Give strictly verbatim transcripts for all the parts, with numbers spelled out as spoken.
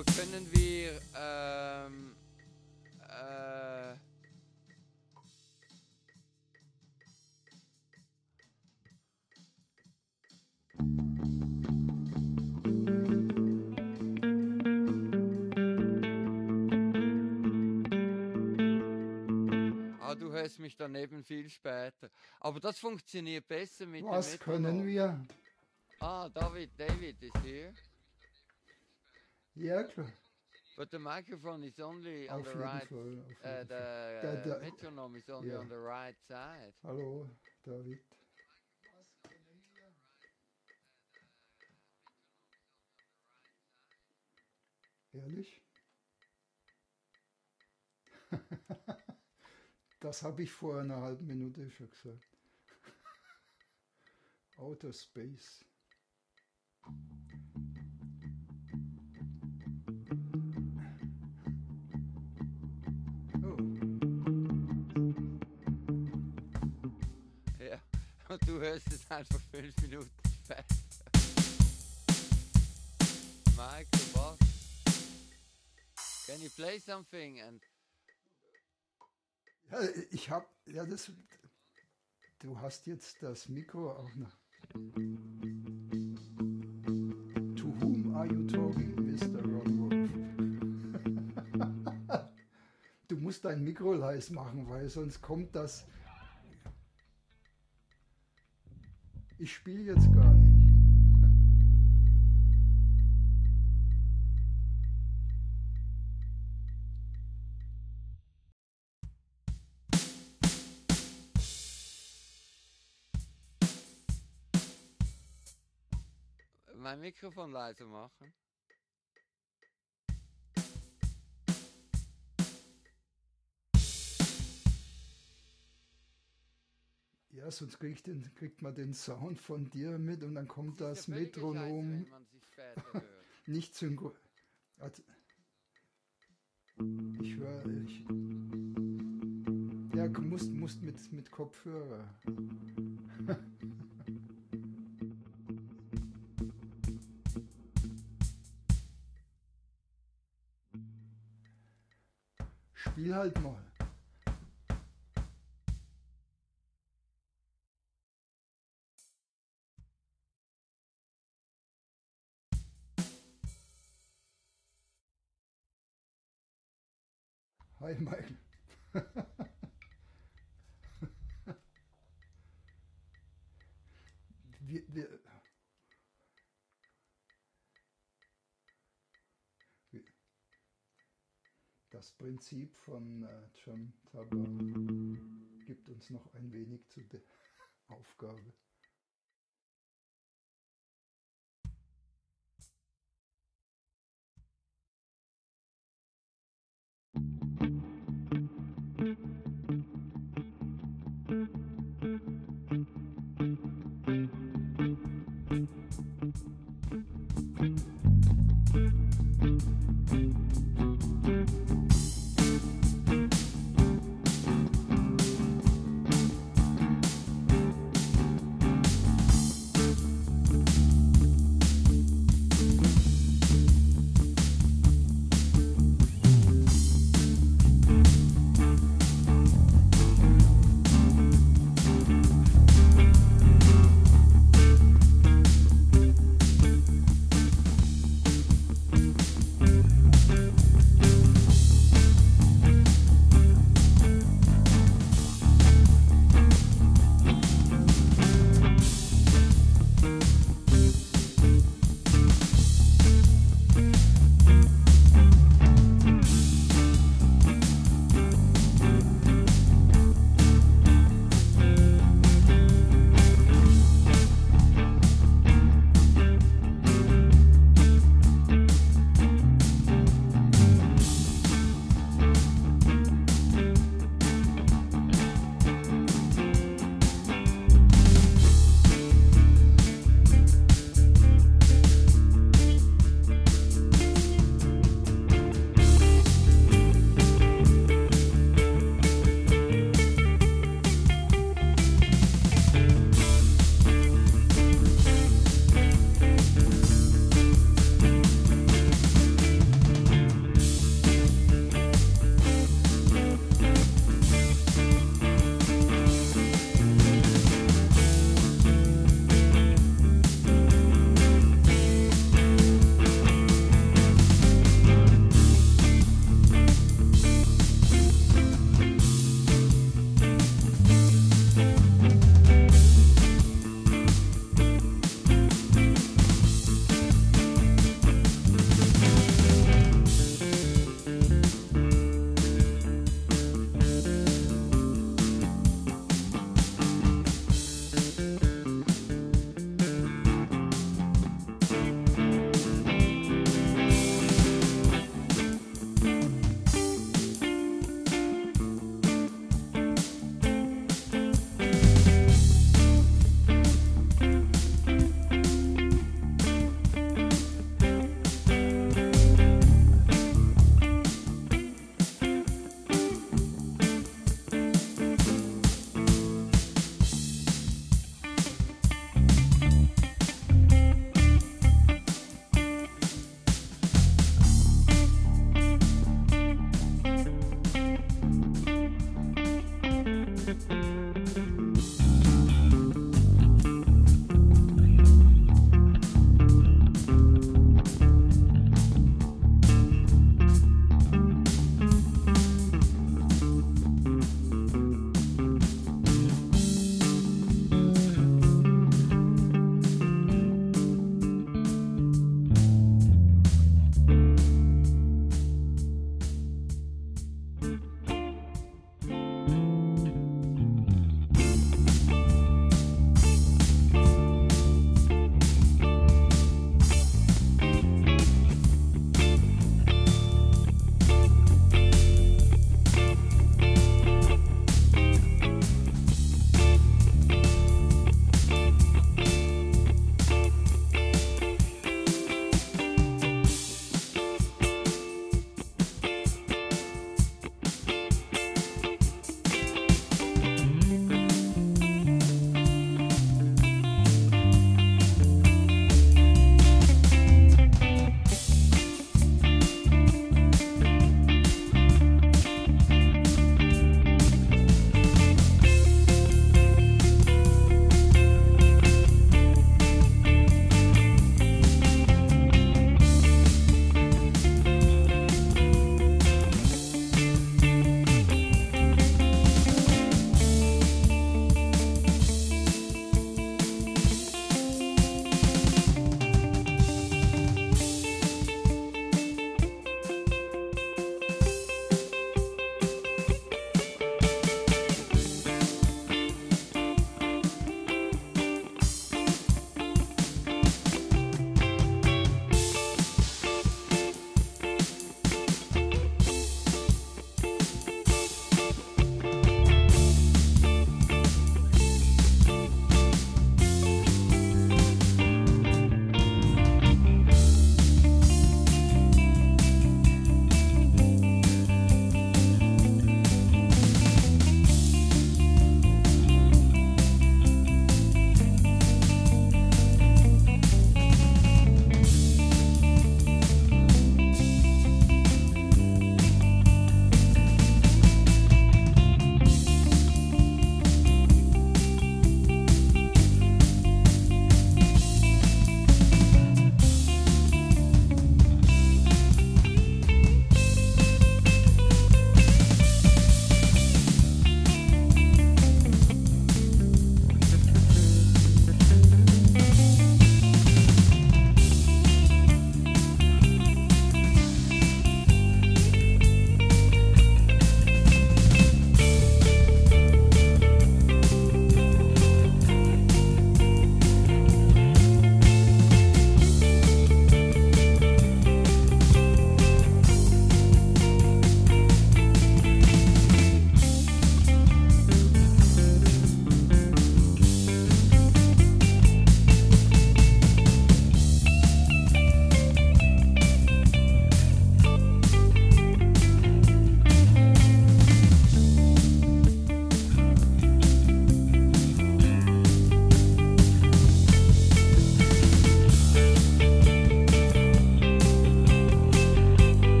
Aber können wir ähm, äh, ah, du hörst mich daneben viel später. Aber das funktioniert besser mit Was dem können Metronom. wir? Ah, David, David is here. Ja, klar. But the microphone is only on Auf the jeden right. Fall. Auf Uh, jeden the Fall. Der, uh, der, metronome is only ja. on the right side. Hallo, David. Ehrlich? Das habe ich vor einer halben Minute schon gesagt. Outer Space. Oh. Ja, und du hörst es einfach fünf Minuten später. Michael, what? Can you play something? And Ja, ich habe, ja, das, du hast jetzt das Mikro auch noch. To whom are you talking, Mister Ron Wolf? Du musst dein Mikro leise machen, weil sonst kommt das. Ich spiele jetzt gar nicht. mein Mikrofon leiser machen. Ja, sonst kriegt, den, kriegt man den Sound von dir mit und dann kommt das, Das ist ja völliger Scheiß, Metronom wenn man sich später hört. nicht synchron. Also, ich höre, ich. Ja, du musst, musst mit, mit Kopfhörer. Spiel halt mal. Hi, Michael. wir, wir, das Prinzip von äh, John Taba gibt uns noch ein wenig zu der Aufgabe.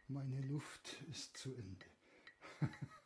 Meine Luft ist zu Ende.